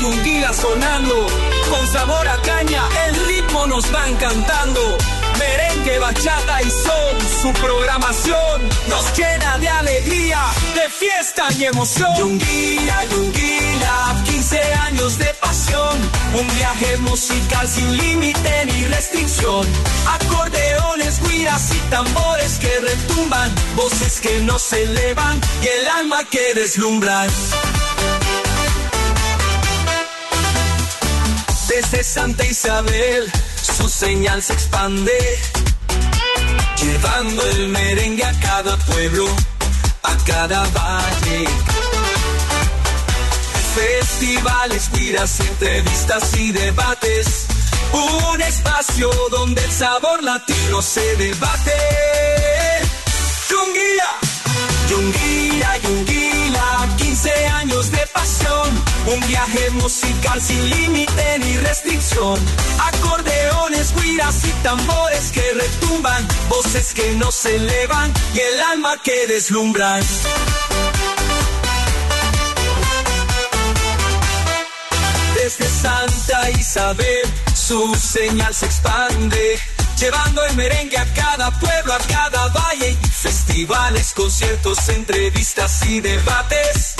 Yunguilla sonando, con sabor a caña, el ritmo nos van cantando. Merengue, bachata y son, su programación nos llena de alegría, de fiesta y emoción. Yunguilla, Yunguilla, 15 años de pasión, un viaje musical sin límite ni restricción. Acordeones, güiras y tambores que retumban, voces que nos elevan y el alma que deslumbran. Desde Santa Isabel su señal se expande, llevando el merengue a cada pueblo, a cada valle. Festivales, giras, entrevistas y debates, un espacio donde el sabor latino se debate. Yunguilla, Yunguilla, Yunguilla, 15 años de pasión, un viaje musical sin límite ni restricción. Acordeones, güiras y tambores que retumban, voces que nos elevan y el alma que deslumbran. Desde Santa Isabel su señal se expande, llevando el merengue a cada pueblo, a cada valle. Festivales, conciertos, entrevistas y debates,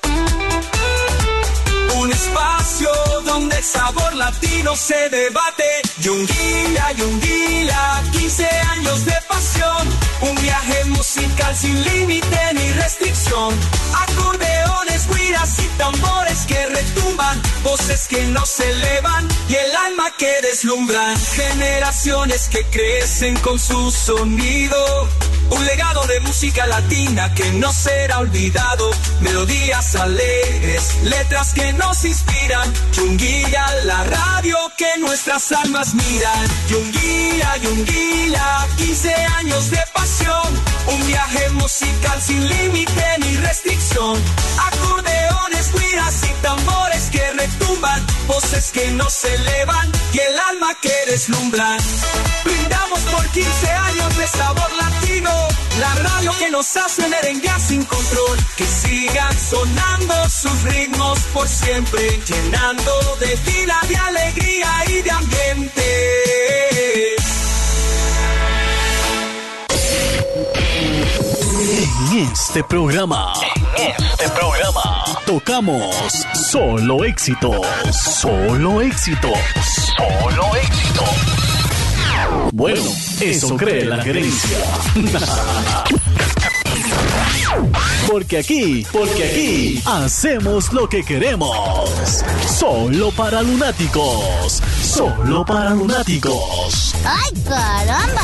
un espacio donde el sabor latino se debate. Yunguilla, Yunguilla, 15 años de pasión, un viaje musical sin límite ni restricción. Acordeones, güiras y tambores que retumban, voces que nos elevan y el alma que deslumbran. Generaciones que crecen con su sonido, un legado de música latina que no será olvidado. Melodías alegres, letras que nos inspiran. Yunguilla, la radio que nuestras almas miran. Yunguilla, Yunguilla, 15 años de pasión, un viaje musical sin límite ni restricción. Acordeones, güiras y tambores que retumban, voces que nos elevan y el alma que deslumbran. Brindamos por 15 años de sabor latino, la radio que nos hace merenguear sin control. Que sigan sonando sus ritmos por siempre, llenando de vida, de alegría y de ambiente. En este programa tocamos solo éxitos, solo éxitos, solo éxitos. Bueno, eso cree la gerencia. Porque aquí hacemos lo que queremos. Solo para lunáticos, solo para lunáticos. ¡Ay, caramba!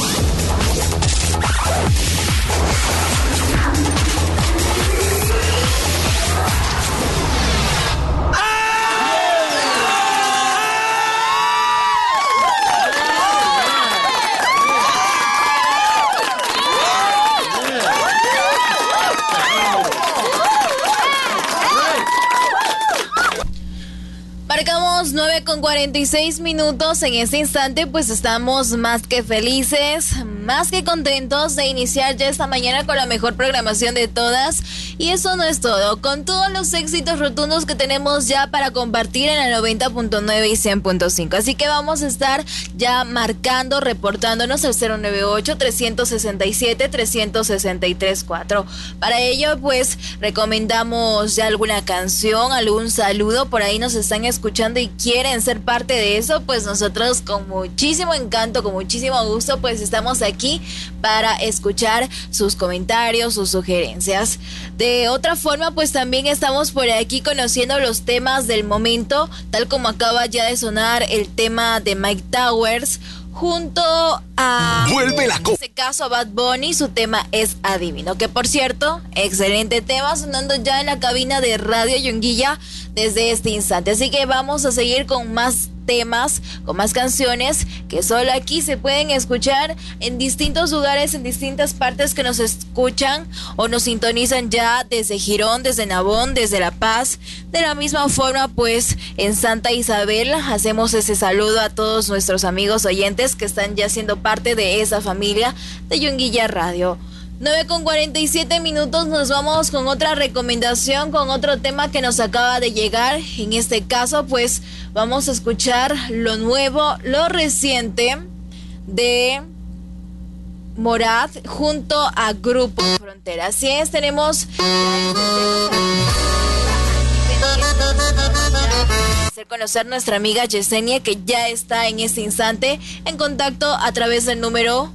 Marcamos 9:46 en este instante, pues estamos más que felices, más que contentos de iniciar ya esta mañana con la mejor programación de todas. Y eso no es todo, con todos los éxitos rotundos que tenemos ya para compartir en la 90.9 y 100.5. Así que vamos a estar ya marcando, reportándonos al 098-367-363-4. Para ello, pues, recomendamos ya alguna canción, algún saludo. Por ahí nos están escuchando y quieren ser parte de eso, pues nosotros con muchísimo encanto, con muchísimo gusto, pues estamos aquí para escuchar sus comentarios, sus sugerencias. De otra forma, pues también estamos por aquí conociendo los temas del momento, tal como acaba ya de sonar el tema de Mike Towers junto a, en este caso, a Bad Bunny. Su tema es Adivino, que por cierto, excelente tema sonando ya en la cabina de Radio Yunguilla desde este instante. Así que vamos a seguir con más temas, con más canciones que solo aquí se pueden escuchar en distintos lugares, en distintas partes que nos escuchan o nos sintonizan ya desde Girón, desde Nabón, desde La Paz. De la misma forma, pues en Santa Isabel hacemos ese saludo a todos nuestros amigos oyentes que están ya siendo parte de esa familia de Yunguilla Radio. 9:47, nos vamos con otra recomendación, con otro tema que nos acaba de llegar. En este caso, pues, vamos a escuchar lo nuevo, lo reciente de Morat junto a Grupo Frontera. Así es, tenemos hacer conocer nuestra amiga Yesenia, que ya está en este instante en contacto a través del número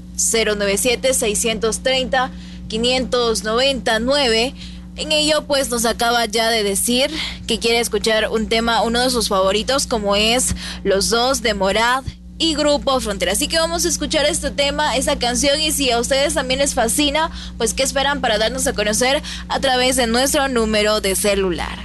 097-630-599. En ello, pues, nos acaba ya de decir que quiere escuchar un tema, uno de sus favoritos, como es Los Dos de Morat y Grupo Frontera. Así que vamos a escuchar este tema, esa canción, y si a ustedes también les fascina, pues ¿qué esperan para darnos a conocer a través de nuestro número de celular?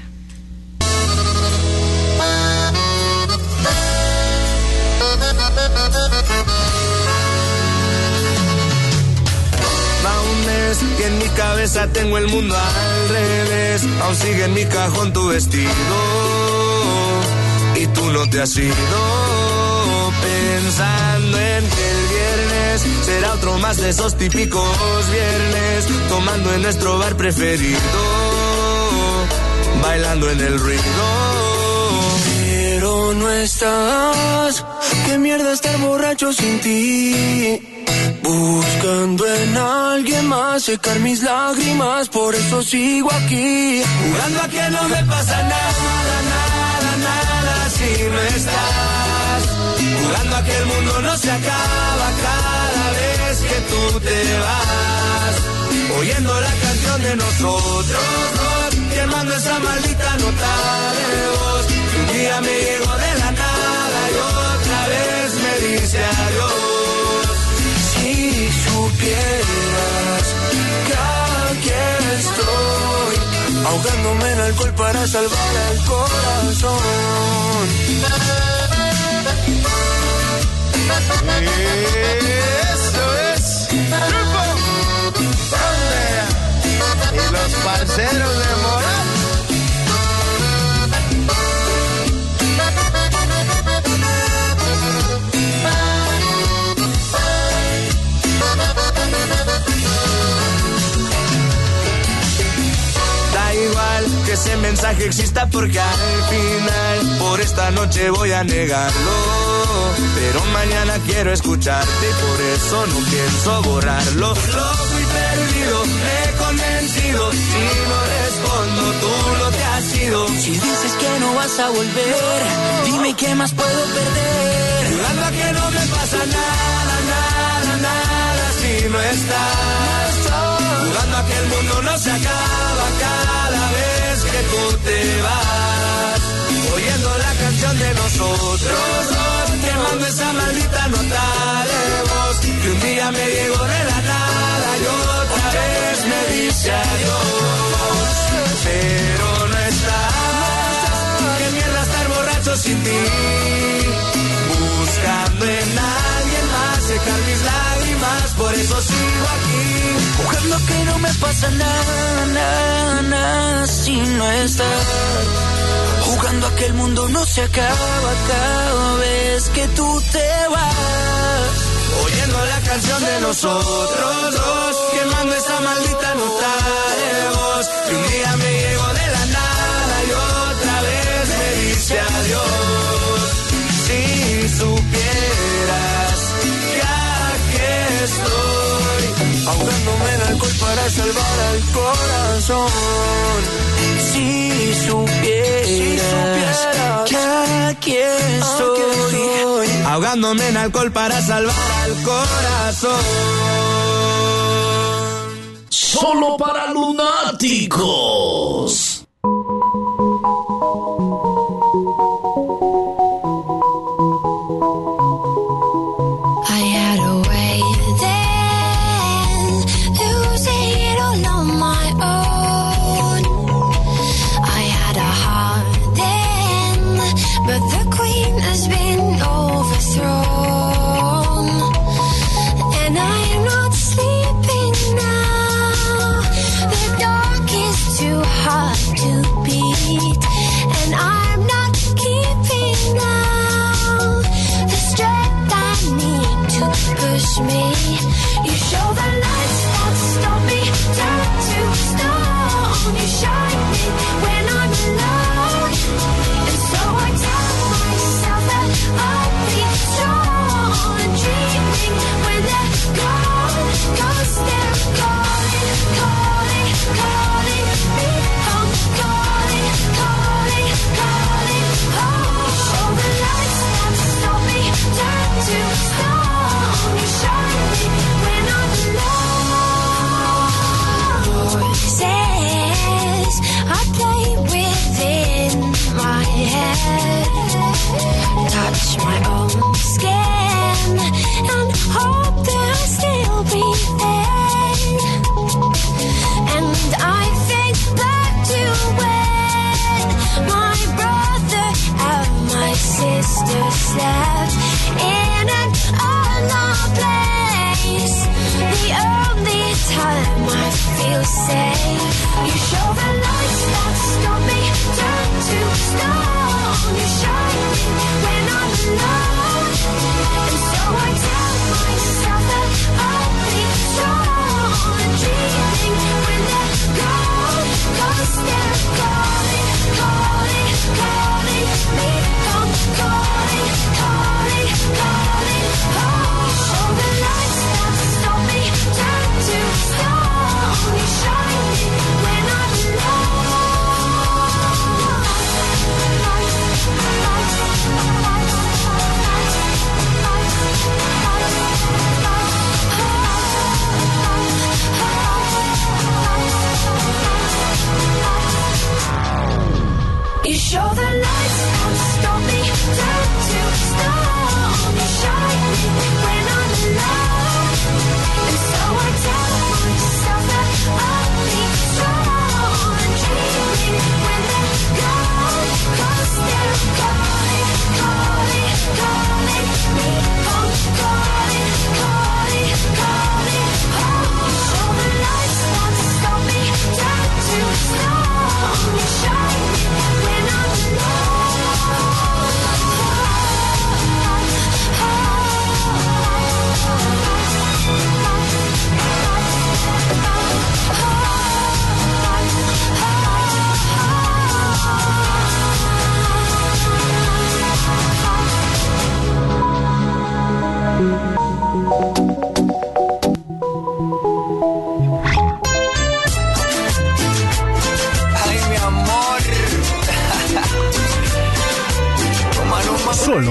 Va un mes que en mi cabeza tengo el mundo al revés, aún sigue en mi cajón tu vestido y tú no te has ido. Pensando en que el viernes será otro más de esos típicos viernes, tomando en nuestro bar preferido, bailando en el ruido. Pero no estás, qué mierda estar borracho sin ti, buscando en alguien más secar mis lágrimas, por eso sigo aquí, jugando a que no me pasa nada, nada, nada si no estás, jugando a que el mundo no se acaba cada vez que tú te vas, oyendo la canción de nosotros dos, quemando esa maldita nota de voz, que un día me llegó de la nada y otra vez me dice adiós. Si supieras que aquí estoy, ahogándome en alcohol para salvar al corazón. Eso es Grupo Frontera y los parceros de Morat. Da igual que ese mensaje exista porque al final por esta noche voy a negarlo, pero mañana quiero escucharte y por eso no pienso borrarlo. Loco y perdido, me he convencido, si no respondo tú lo te has ido. Si dices que no vas a volver, dime qué más puedo perder. Jurando a que no me pasa nada, nada, nada si no estás. Jugando a que el mundo no se acaba cada vez que tú te vas, oyendo la canción de nosotros dos, quemando esa maldita nota de voz, que un día me llegó de la nada y otra vez me dice adiós. Pero no estás, qué mierda estar borracho sin ti, buscando en alguien más secar mis lágrimas, por eso sigo aquí, jugando que no me pasa nada, nada, nada si no estás, jugando a que el mundo no se acaba cada vez que tú te vas, oyendo la canción de nosotros dos, quemando esa maldita nota de voz, que un día me llegó de la nada y otra vez me dice adiós. Si supieras que aquí estoy, ahogándome en alcohol para salvar al corazón. Si supieras que aquí estoy, ahogándome en alcohol para salvar al corazón. Solo para lunáticos. Too hot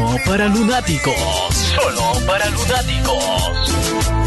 Solo para lunáticos. Solo para lunáticos.